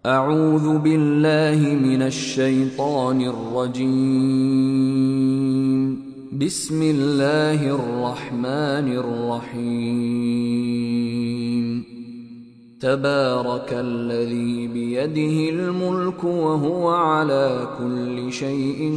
أعوذ بالله من الشيطان الرجيم. بسم الله الرحمن الرحيم. تبارك الذي بيده الملك وهو على كل شيء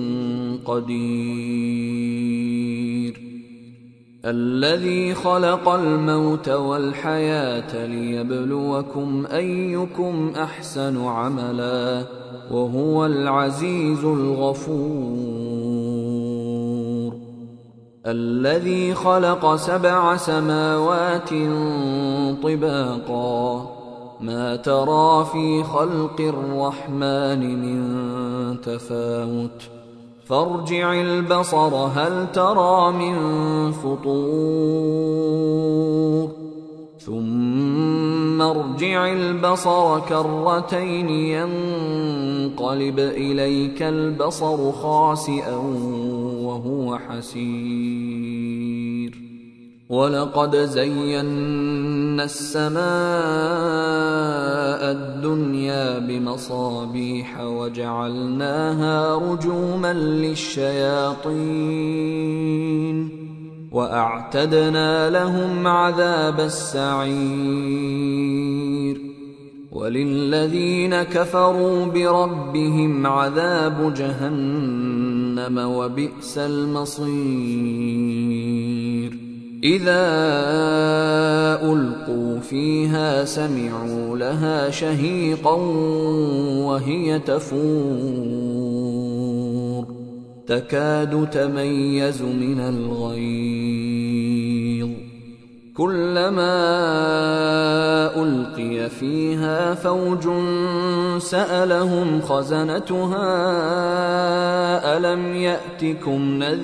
قدير. الذي خلق الموت والحياة ليبلوكم أيكم أحسن عملا وهو العزيز الغفور. الذي خلق 7 سماوات طباقا ما ترى في خلق الرحمن من تفاوت فارجع البصر هل ترى من فطور ثم ارجع البصر كرتين ينقلب إليك البصر خاسئا وهو حسير. ولقد زينا السماء الدنيا بمصابيح وجعلناها رجوما للشياطين وأعتدنا لهم عذاب السعير. وللذين كفروا بربهم عذاب جهنم وبئس المصير. إذا ألقوا فيها سمعوا لها شهيقا وهي تفور تكاد تميز من الغيظ كلما ألقي فيها فوج سألهم خزنتها ألم يأتكم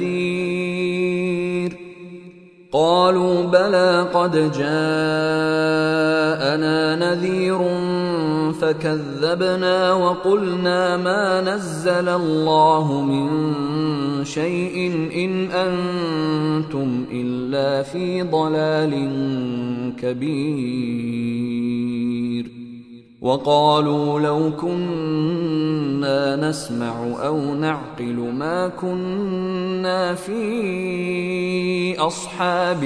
نذير قالوا بلى قد جاءنا نذير فكذبنا وقلنا ما نزل الله من شيء إن أنتم إلا في ضلال كبير. وقالوا لو كنا نسمع أو نعقل ما كنا في أصحاب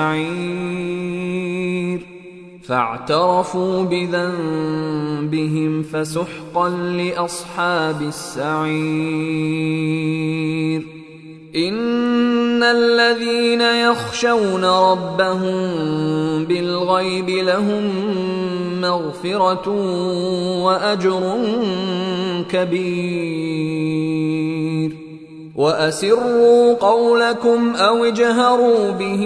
السعير فاعترفوا بذنبهم فسحقا لأصحاب السعير. إن الذين يخشون ربهم بالغيب لهم مغفرة وأجر كبير. وأسروا قولكم أو اجهروا به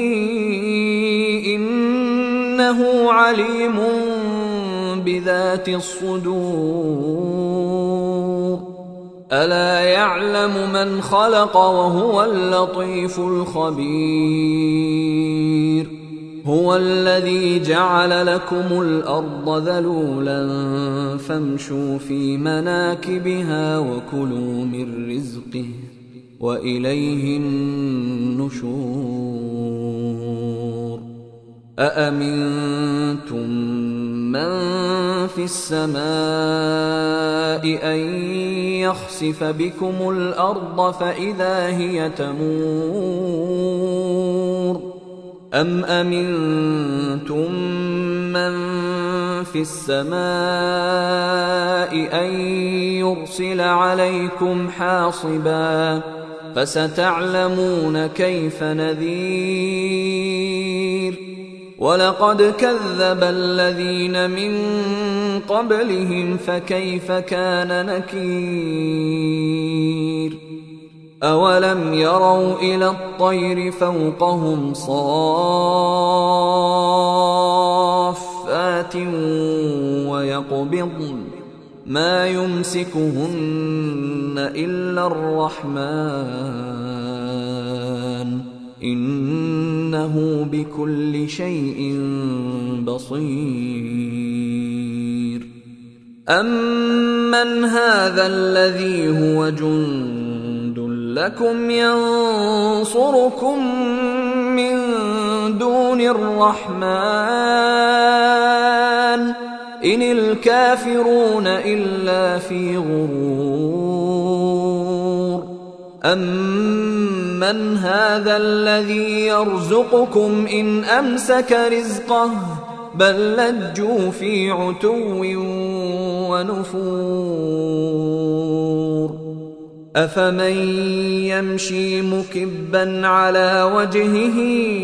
إنه عليم بذات الصدور. ألا يعلم من خلق وهو اللطيف الخبير. هو الذي جعل لكم الأرض ذلولا فامشوا في مناكبها وكلوا من رزقه وإليه النشور. أأمنتم من في السماء أن يخسف بكم الأرض فإذا هي تمور أم أمنتم من في السماء أن يرسل عليكم حاصبا فستعلمون كيف نذير. ولقد كذب الذين من قبلهم فكيف كان نكير. أولم يروا إلى الطير فوقهم صافات ويقبضن ما يمسكهن إلا الرحمن إنه بكل شيء بصير. أمن هذا الذي هو جند لكم ينصركم من دون الرحمن إن الكافرون إلا في غرور أمن هذا الذي يرزقكم إن أمسك رزقه بل لجوا في عتو ونفور أفمن يمشي مكبا على وجهه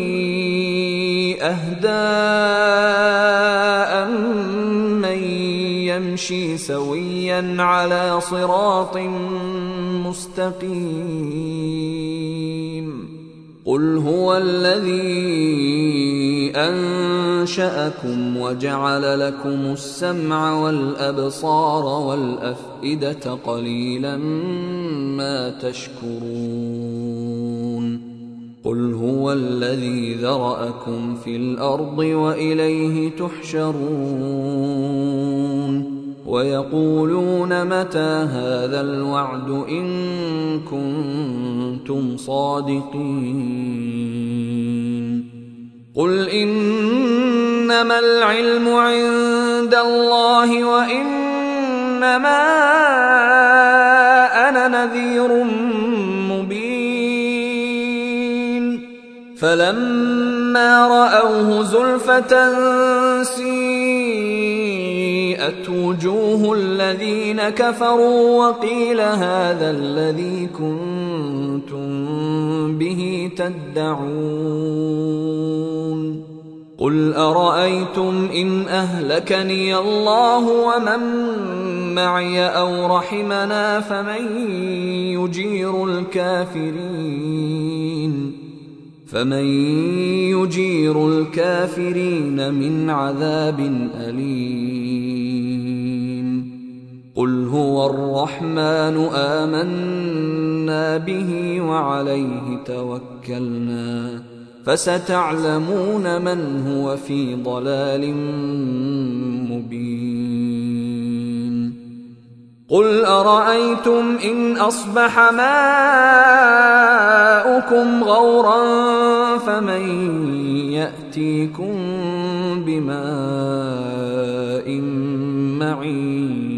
أهدى أمن يمشي سويا على صراط مستقيم قل هو الذي أنشأكم وجعل لكم السمع والأبصار والأفئدة قليلا ما تشكرون قل هو الذي ذرأكم في الأرض وإليه تحشرون ويقولون متى هذا الوعد إن كنتم صادقين قل إنما العلم عند الله وإنما أنا نذير مبين فلما رأوه زلفة سيئت وجوه الذين كفروا وقيل هذا الذي كنتم به تدعون قل أرأيتم إن أهلكني الله ومن معي أو رحمنا فمن يجير الكافرين من عذاب أليم قل هو الرحمن آمنا به وعليه توكلنا فستعلمون من هو في ضلال مبين قل أرأيتم إن أصبح ماؤكم غورا فمن يأتيكم بماء معين